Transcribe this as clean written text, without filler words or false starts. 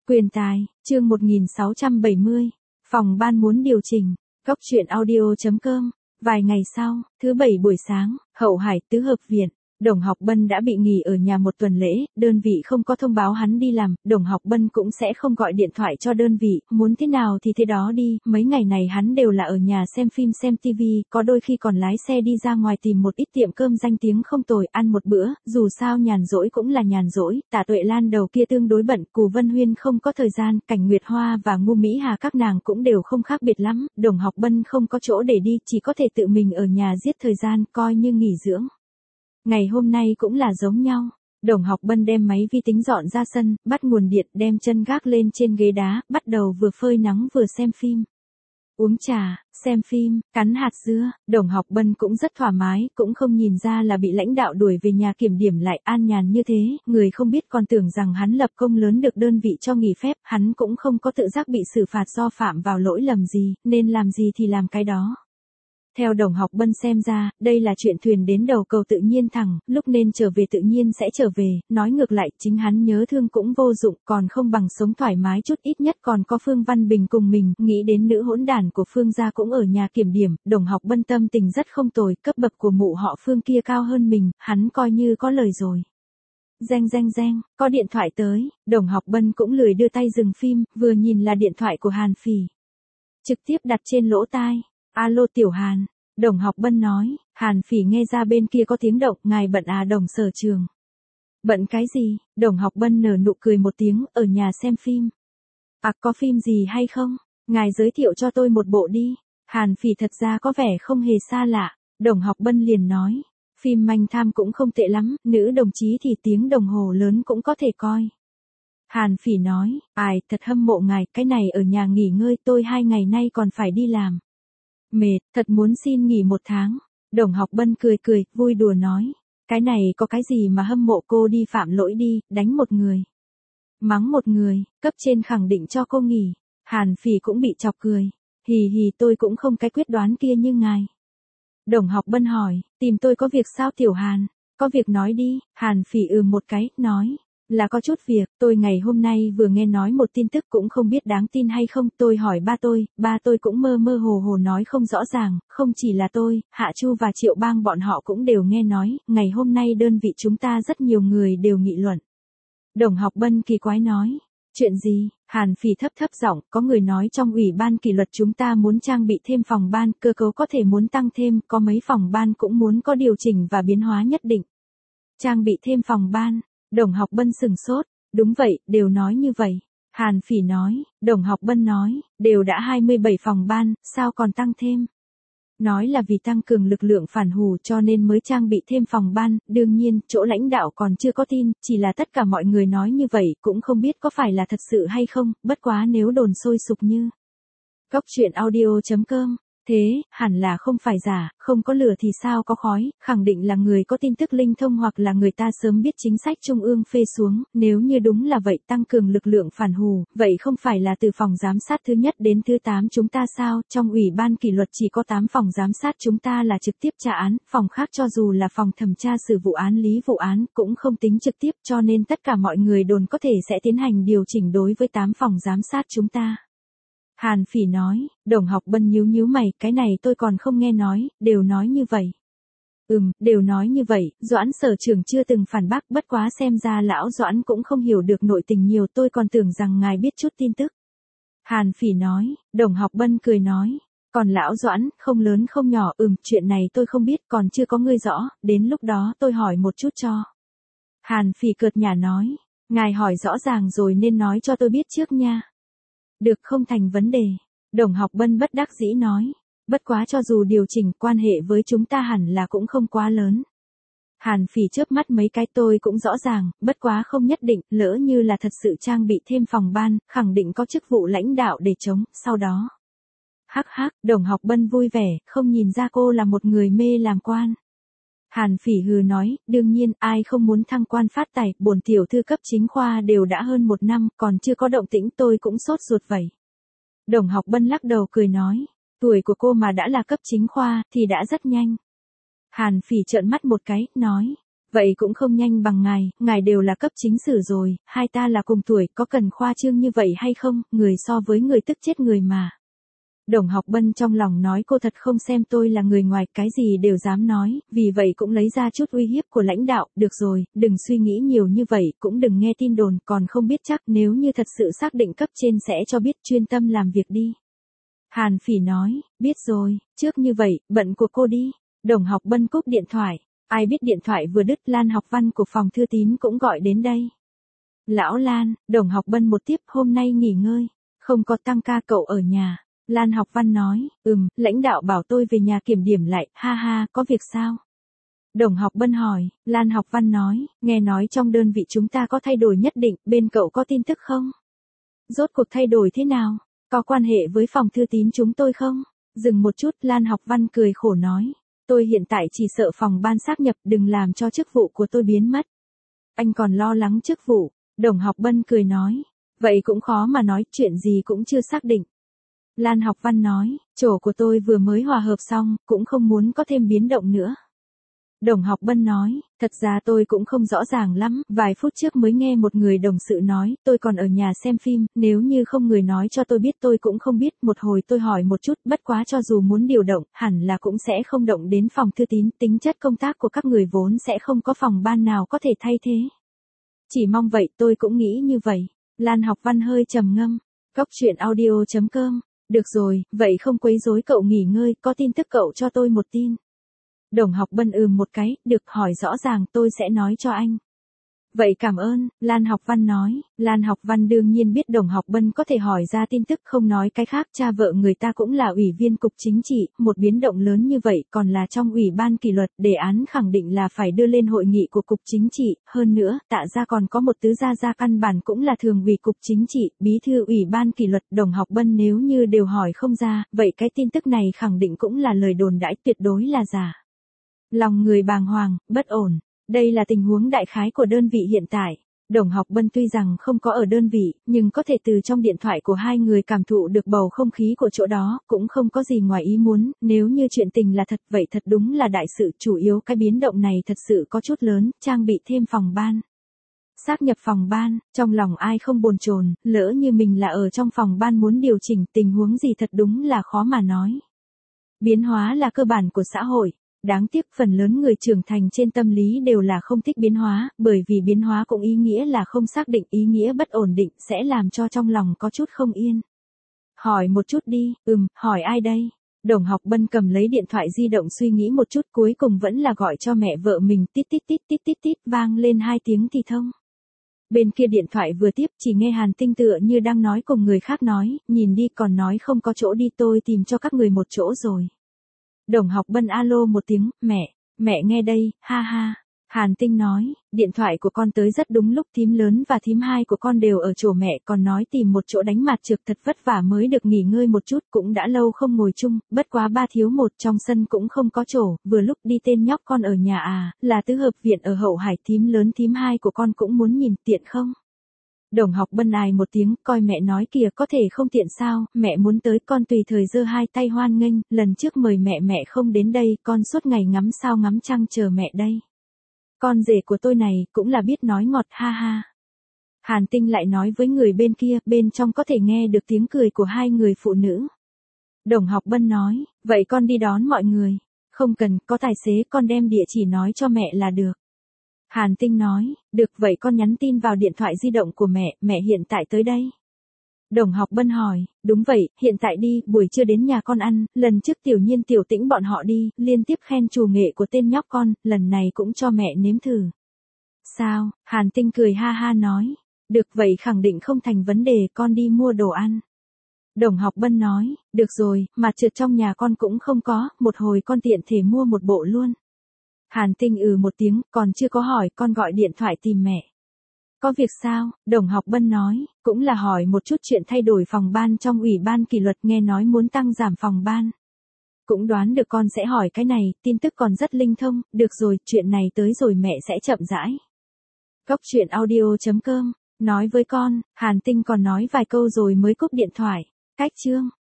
Quyền tài, chương 1670. Phòng ban muốn điều chỉnh. Góc truyện audio.com. Vài ngày sau, thứ bảy buổi sáng, Hậu Hải tứ hợp viện. Đồng Học Bân đã bị nghỉ ở nhà một tuần lễ, đơn vị không có thông báo hắn đi làm, Đồng Học Bân cũng sẽ không gọi điện thoại cho đơn vị, muốn thế nào thì thế đó đi, mấy ngày này hắn đều là ở nhà xem phim xem tivi, có đôi khi còn lái xe đi ra ngoài tìm một ít tiệm cơm danh tiếng không tồi, ăn một bữa, dù sao nhàn rỗi cũng là nhàn rỗi, Tạ Tuệ Lan đầu kia tương đối bận, Cù Vân Huyên không có thời gian, Cảnh Nguyệt Hoa và Ngô Mỹ Hà các nàng cũng đều không khác biệt lắm, Đồng Học Bân không có chỗ để đi, chỉ có thể tự mình ở nhà giết thời gian, coi như nghỉ dưỡng. Ngày hôm nay cũng là giống nhau. Đồng Học Bân đem máy vi tính dọn ra sân, bắt nguồn điện, đem chân gác lên trên ghế đá, bắt đầu vừa phơi nắng vừa xem phim. Uống trà, xem phim, cắn hạt dưa, Đồng Học Bân cũng rất thoải mái, cũng không nhìn ra là bị lãnh đạo đuổi về nhà kiểm điểm lại an nhàn như thế, người không biết còn tưởng rằng hắn lập công lớn được đơn vị cho nghỉ phép, hắn cũng không có tự giác bị xử phạt do phạm vào lỗi lầm gì, nên làm gì thì làm cái đó. Theo Đồng Học Bân xem ra, đây là chuyện thuyền đến đầu cầu tự nhiên thẳng, lúc nên trở về tự nhiên sẽ trở về, nói ngược lại, chính hắn nhớ thương cũng vô dụng, còn không bằng sống thoải mái chút, ít nhất còn có Phương Văn Bình cùng mình, nghĩ đến nữ hỗn đản của Phương gia cũng ở nhà kiểm điểm, Đồng Học Bân tâm tình rất không tồi, cấp bậc của mụ họ Phương kia cao hơn mình, hắn coi như có lời rồi. Reng, có điện thoại tới, Đồng Học Bân cũng lười đưa tay dừng phim, vừa nhìn là điện thoại của Hàn Phỉ. Trực tiếp đặt trên lỗ tai. Alo Tiểu Hàn, Đồng Học Bân nói, Hàn Phỉ nghe ra bên kia có tiếng động, ngài bận à Đồng Sở Trường. Bận cái gì? Đồng Học Bân nở nụ cười một tiếng, ở nhà xem phim. À có phim gì hay không? Ngài giới thiệu cho tôi một bộ đi. Hàn Phỉ thật ra có vẻ không hề xa lạ, Đồng Học Bân liền nói, phim manh tham cũng không tệ lắm, nữ đồng chí thì tiếng đồng hồ lớn cũng có thể coi. Hàn Phỉ nói, ai, thật hâm mộ ngài, cái này ở nhà nghỉ ngơi, tôi 2 ngày nay còn phải đi làm. Mệt, thật muốn xin nghỉ 1 tháng. Đồng Học Bân cười, vui đùa nói. Cái này có cái gì mà hâm mộ, cô đi phạm lỗi đi, đánh một người. Mắng một người, cấp trên khẳng định cho cô nghỉ. Hàn Phỉ cũng bị chọc cười. Hì tôi cũng không cái quyết đoán kia như ngài. Đồng Học Bân hỏi, tìm tôi có việc sao Tiểu Hàn? Có việc nói đi, Hàn Phỉ một cái, nói. Là có chút việc, tôi ngày hôm nay vừa nghe nói một tin tức cũng không biết đáng tin hay không, tôi hỏi ba tôi cũng mơ hồ nói không rõ ràng, không chỉ là tôi, Hạ Chu và Triệu Bang bọn họ cũng đều nghe nói, ngày hôm nay đơn vị chúng ta rất nhiều người đều nghị luận. Đồng Học Bân kỳ quái nói, chuyện gì? Hàn Phỉ thấp giọng, có người nói trong ủy ban kỷ luật chúng ta muốn trang bị thêm phòng ban, cơ cấu có thể muốn tăng thêm, có mấy phòng ban cũng muốn có điều chỉnh và biến hóa nhất định. Trang bị thêm phòng ban. Đồng Học Bân sừng sốt, đúng vậy, đều nói như vậy. Hàn Phỉ nói, Đồng Học Bân nói, đều đã 27 phòng ban, sao còn tăng thêm? Nói là vì tăng cường lực lượng phản hù cho nên mới trang bị thêm phòng ban, đương nhiên, chỗ lãnh đạo còn chưa có tin, chỉ là tất cả mọi người nói như vậy, cũng không biết có phải là thật sự hay không, bất quá nếu đồn sôi sục như. Góc truyện audio.com. Thế, hẳn là không phải giả, không có lửa thì sao có khói, khẳng định là người có tin tức linh thông hoặc là người ta sớm biết chính sách trung ương phê xuống, nếu như đúng là vậy tăng cường lực lượng phản hù, vậy không phải là từ phòng giám sát thứ nhất đến thứ 8 chúng ta sao, trong ủy ban kỷ luật chỉ có 8 phòng giám sát chúng ta là trực tiếp trả án, phòng khác cho dù là phòng thẩm tra xử vụ án lý vụ án cũng không tính trực tiếp cho nên tất cả mọi người đồn có thể sẽ tiến hành điều chỉnh đối với 8 phòng giám sát chúng ta. Hàn Phỉ nói, Đồng Học Bân nhíu mày, cái này tôi còn không nghe nói, đều nói như vậy. Đều nói như vậy, Doãn Sở Trưởng chưa từng phản bác, bất quá xem ra lão Doãn cũng không hiểu được nội tình nhiều, tôi còn tưởng rằng ngài biết chút tin tức. Hàn Phỉ nói, Đồng Học Bân cười nói, còn lão Doãn, không lớn không nhỏ, chuyện này tôi không biết, còn chưa có ngươi rõ, đến lúc đó tôi hỏi một chút cho. Hàn Phỉ cợt nhả nói, ngài hỏi rõ ràng rồi nên nói cho tôi biết trước nha. Được, không thành vấn đề. Đồng Học Bân bất đắc dĩ nói. Bất quá cho dù điều chỉnh quan hệ với chúng ta hẳn là cũng không quá lớn. Hàn Phỉ chớp mắt mấy cái tôi cũng rõ ràng, bất quá không nhất định, lỡ như là thật sự trang bị thêm phòng ban, khẳng định có chức vụ lãnh đạo để chống, sau đó. Hắc, Đồng Học Bân vui vẻ, không nhìn ra cô là một người mê làm quan. Hàn Phỉ hừ nói, đương nhiên, ai không muốn thăng quan phát tài, bổn tiểu thư cấp chính khoa đều đã hơn 1 năm, còn chưa có động tĩnh tôi cũng sốt ruột vậy. Đồng Học Bân lắc đầu cười nói, tuổi của cô mà đã là cấp chính khoa, thì đã rất nhanh. Hàn Phỉ trợn mắt một cái, nói, Vậy cũng không nhanh bằng ngài đều là cấp chính sử rồi, hai ta là cùng tuổi, có cần khoa trương như vậy hay không, người so với người tức chết người mà. Đồng Học Bân trong lòng nói cô thật không xem tôi là người ngoài, cái gì đều dám nói, vì vậy cũng lấy ra chút uy hiếp của lãnh đạo, được rồi, đừng suy nghĩ nhiều như vậy, cũng đừng nghe tin đồn, còn không biết chắc, nếu như thật sự xác định cấp trên sẽ cho biết, chuyên tâm làm việc đi. Hàn Phỉ nói, biết rồi, trước như vậy, bận của cô đi. Đồng Học Bân cúp điện thoại, ai biết điện thoại vừa đứt Lan Học Văn của phòng thư tín cũng gọi đến đây. Lão Lan, Đồng Học Bân một tiếp, hôm nay nghỉ ngơi, không có tăng ca cậu ở nhà. Lan Học Văn nói, lãnh đạo bảo tôi về nhà kiểm điểm lại, ha ha, có việc sao? Đồng Học Bân hỏi, Lan Học Văn nói, nghe nói trong đơn vị chúng ta có thay đổi nhất định, bên cậu có tin tức không? Rốt cuộc thay đổi thế nào? Có quan hệ với phòng thư tín chúng tôi không? Dừng một chút, Lan Học Văn cười khổ nói, tôi hiện tại chỉ sợ phòng ban sáp nhập, đừng làm cho chức vụ của tôi biến mất. Anh còn lo lắng chức vụ, Đồng Học Bân cười nói, vậy cũng khó mà nói, chuyện gì cũng chưa xác định. Lan Học Văn nói, chỗ của tôi vừa mới hòa hợp xong, cũng không muốn có thêm biến động nữa. Đồng Học Bân nói, thật ra tôi cũng không rõ ràng lắm, vài phút trước mới nghe một người đồng sự nói, tôi còn ở nhà xem phim, nếu như không người nói cho tôi biết tôi cũng không biết, một hồi tôi hỏi một chút, bất quá cho dù muốn điều động, hẳn là cũng sẽ không động đến phòng thư tín, tính chất công tác của các người vốn sẽ không có phòng ban nào có thể thay thế. Chỉ mong vậy, tôi cũng nghĩ như vậy. Lan Học Văn hơi trầm ngâm, coctruyện.audio.com. Được rồi, vậy không quấy rối cậu nghỉ ngơi, có tin tức cậu cho tôi một tin. Đồng Học Bân một cái, được, hỏi rõ ràng tôi sẽ nói cho anh. Vậy cảm ơn, Lan Học Văn nói. Lan Học Văn đương nhiên biết Đồng Học Bân có thể hỏi ra tin tức, không nói cái khác, cha vợ người ta cũng là ủy viên cục chính trị, một biến động lớn như vậy còn là trong ủy ban kỷ luật, đề án khẳng định là phải đưa lên hội nghị của cục chính trị, hơn nữa, Tạ gia còn có một tứ gia căn bản cũng là thường ủy cục chính trị, bí thư ủy ban kỷ luật. Đồng Học Bân nếu như đều hỏi không ra, vậy cái tin tức này khẳng định cũng là lời đồn đãi, tuyệt đối là giả. Lòng người bàng hoàng, bất ổn. Đây là tình huống đại khái của đơn vị hiện tại. Đồng Học Bân tuy rằng không có ở đơn vị, nhưng có thể từ trong điện thoại của hai người cảm thụ được bầu không khí của chỗ đó, cũng không có gì ngoài ý muốn, nếu như chuyện tình là thật vậy thật đúng là đại sự, chủ yếu cái biến động này thật sự có chút lớn, trang bị thêm phòng ban. Sáp nhập phòng ban, trong lòng ai không bồn chồn, lỡ như mình là ở trong phòng ban muốn điều chỉnh tình huống gì thật đúng là khó mà nói. Biến hóa là cơ bản của xã hội. Đáng tiếc phần lớn người trưởng thành trên tâm lý đều là không thích biến hóa, bởi vì biến hóa cũng ý nghĩa là không xác định, ý nghĩa bất ổn định, sẽ làm cho trong lòng có chút không yên. Hỏi một chút đi, hỏi ai đây? Đồng Học Bân cầm lấy điện thoại di động suy nghĩ một chút, cuối cùng vẫn là gọi cho mẹ vợ mình, tít tít tít tít tít tít, vang lên 2 tiếng thì thông. Bên kia điện thoại vừa tiếp, chỉ nghe Hàn Tinh tựa như đang nói cùng người khác nói, nhìn đi còn nói không có chỗ đi, tôi tìm cho các người một chỗ rồi. Đồng Học Bân alo một tiếng, mẹ nghe đây, ha ha. Hàn Tinh nói, điện thoại của con tới rất đúng lúc, thím lớn và thím hai của con đều ở chỗ mẹ, còn nói tìm một chỗ đánh mặt trượt thật vất vả mới được nghỉ ngơi một chút, cũng đã lâu không ngồi chung, bất quá 3 thiếu 1 trong sân cũng không có chỗ, vừa lúc đi tên nhóc con ở nhà là tứ hợp viện ở Hậu Hải, thím lớn thím hai của con cũng muốn nhìn, tiện không? Đồng Học Bân ai một tiếng, coi mẹ nói kìa, có thể không tiện sao, mẹ muốn tới, con tùy thời giơ 2 tay hoan nghênh, lần trước mời mẹ không đến đây, con suốt ngày ngắm sao ngắm trăng chờ mẹ đây. Con rể của tôi này, cũng là biết nói ngọt, ha ha. Hàn Tinh lại nói với người bên kia, bên trong có thể nghe được tiếng cười của hai người phụ nữ. Đồng Học Bân nói, vậy con đi đón mọi người. Không cần, có tài xế, con đem địa chỉ nói cho mẹ là được. Hàn Tinh nói, được vậy con nhắn tin vào điện thoại di động của mẹ hiện tại tới đây. Đồng Học Bân hỏi, đúng vậy, hiện tại đi, buổi trưa đến nhà con ăn, lần trước Tiểu Nhiên Tiểu Tĩnh bọn họ đi, liên tiếp khen chủ nghệ của tên nhóc con, lần này cũng cho mẹ nếm thử. Sao, Hàn Tinh cười ha ha nói, được vậy khẳng định không thành vấn đề, con đi mua đồ ăn. Đồng Học Bân nói, được rồi, mặt trượt trong nhà con cũng không có, một hồi con tiện thể mua một bộ luôn. Hàn Tinh một tiếng, còn chưa có hỏi, con gọi điện thoại tìm mẹ. Có việc sao? Đồng Học Bân nói, cũng là hỏi một chút chuyện thay đổi phòng ban trong ủy ban kỷ luật, nghe nói muốn tăng giảm phòng ban. Cũng đoán được con sẽ hỏi cái này, tin tức còn rất linh thông, được rồi, chuyện này tới rồi mẹ sẽ chậm rãi. Coctruyện.audio.com, nói với con, Hàn Tinh còn nói vài câu rồi mới cúp điện thoại. Cách chương.